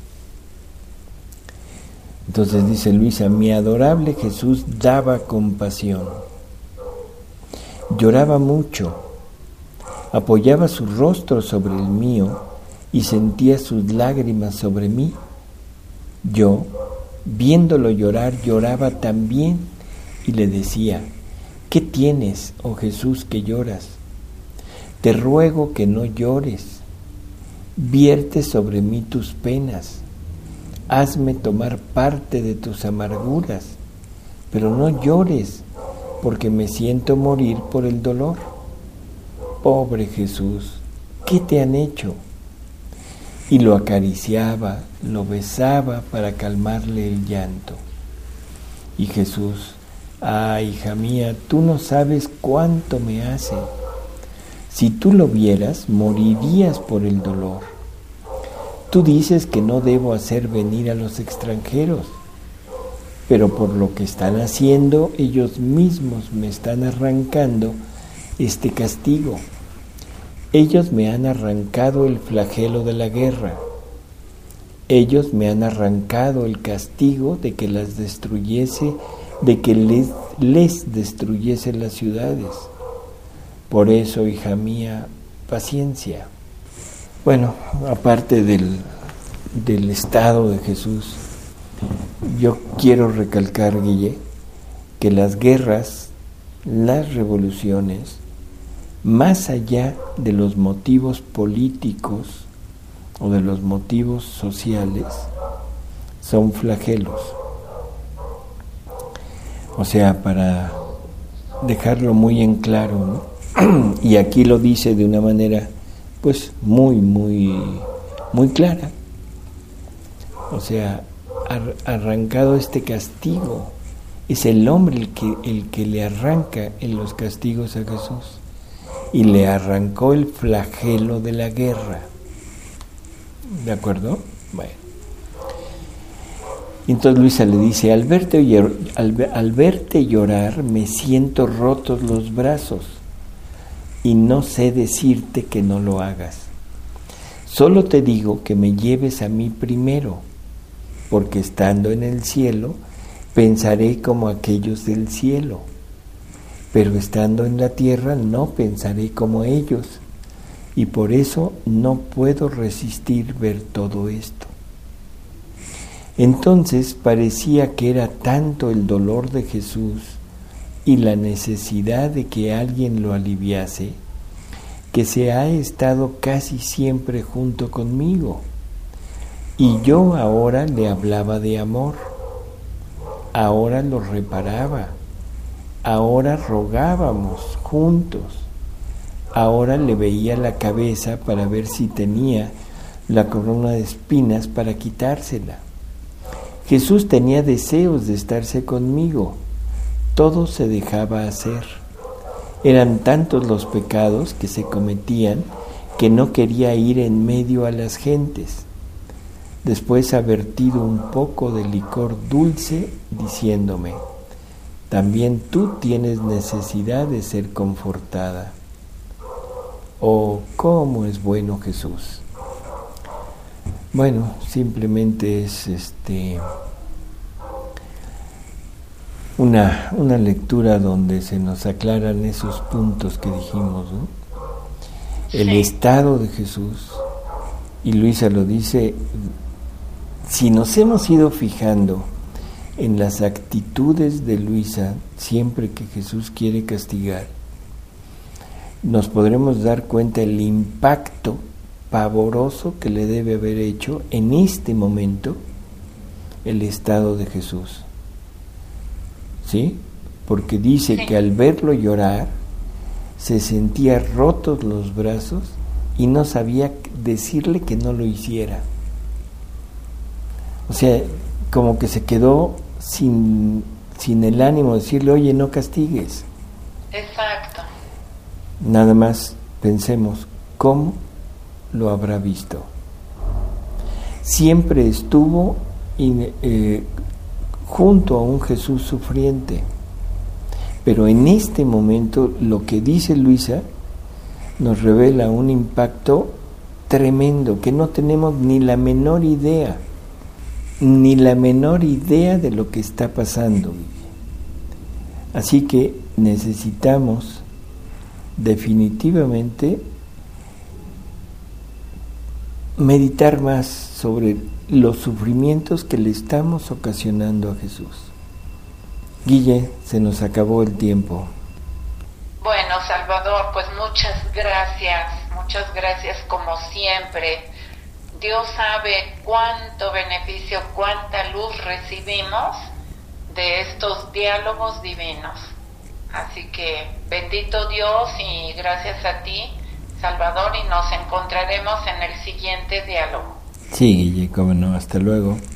Entonces dice Luisa, mi adorable Jesús daba compasión, lloraba mucho, apoyaba su rostro sobre el mío y sentía sus lágrimas sobre mí. Yo, viéndolo llorar, lloraba también y le decía, ¿qué tienes, oh Jesús, que lloras? Te ruego que no llores, vierte sobre mí tus penas, hazme tomar parte de tus amarguras, pero no llores, porque me siento morir por el dolor. Pobre Jesús, ¿qué te han hecho? Y lo acariciaba, lo besaba para calmarle el llanto. Y Jesús, hija mía, tú no sabes cuánto me hace. Si tú lo vieras, morirías por el dolor. Tú dices que no debo hacer venir a los extranjeros, pero por lo que están haciendo, ellos mismos me están arrancando este castigo. Ellos me han arrancado el flagelo de la guerra. Ellos me han arrancado el castigo de que les destruyese las ciudades. Por eso, hija mía, paciencia. Bueno, aparte del estado de Jesús, yo quiero recalcar, Guille, que las guerras, las revoluciones, más allá de los motivos políticos o de los motivos sociales, son flagelos. O sea, para dejarlo muy en claro, ¿no? Y aquí lo dice de una manera pues muy clara. O sea, arrancado este castigo, es el hombre el que le arranca en los castigos a Jesús. Y le arrancó el flagelo de la guerra. ¿De acuerdo? Bueno. Entonces Luisa le dice, al verte llorar me siento rotos los brazos y no sé decirte que no lo hagas. Solo te digo que me lleves a mí primero, porque estando en el cielo pensaré como aquellos del cielo. Pero estando en la tierra no pensaré como ellos, y por eso no puedo resistir ver todo esto. Entonces parecía que era tanto el dolor de Jesús y la necesidad de que alguien lo aliviase, que se ha estado casi siempre junto conmigo, y yo ahora le hablaba de amor, ahora lo reparaba, ahora rogábamos juntos, ahora le veía la cabeza para ver si tenía la corona de espinas para quitársela. Jesús tenía deseos de estarse conmigo, todo se dejaba hacer. Eran tantos los pecados que se cometían que no quería ir en medio a las gentes. Después ha vertido un poco de licor dulce diciéndome, también tú tienes necesidad de ser confortada. Oh, cómo es bueno Jesús. Bueno, simplemente es una lectura donde se nos aclaran esos puntos que dijimos, ¿no? El estado de Jesús, y Luisa lo dice, si nos hemos ido fijando en las actitudes de Luisa siempre que Jesús quiere castigar, nos podremos dar cuenta el impacto pavoroso que le debe haber hecho en este momento el estado de Jesús. ¿Sí? Porque dice que al verlo llorar se sentía rotos los brazos y no sabía decirle que no lo hiciera. O sea, como que se quedó sin el ánimo de decirle, oye, no castigues. Exacto. Nada más pensemos, ¿cómo lo habrá visto? Siempre estuvo junto a un Jesús sufriente, pero en este momento lo que dice Luisa nos revela un impacto tremendo que no tenemos ni la menor idea de lo que está pasando. Así que necesitamos definitivamente meditar más sobre los sufrimientos que le estamos ocasionando a Jesús. Guille, se nos acabó el tiempo. Bueno, Salvador, pues muchas gracias como siempre. Dios sabe cuánto beneficio, cuánta luz recibimos de estos diálogos divinos. Así que bendito Dios y gracias a ti, Salvador, y nos encontraremos en el siguiente diálogo. Sí, Guille, cómo no, hasta luego.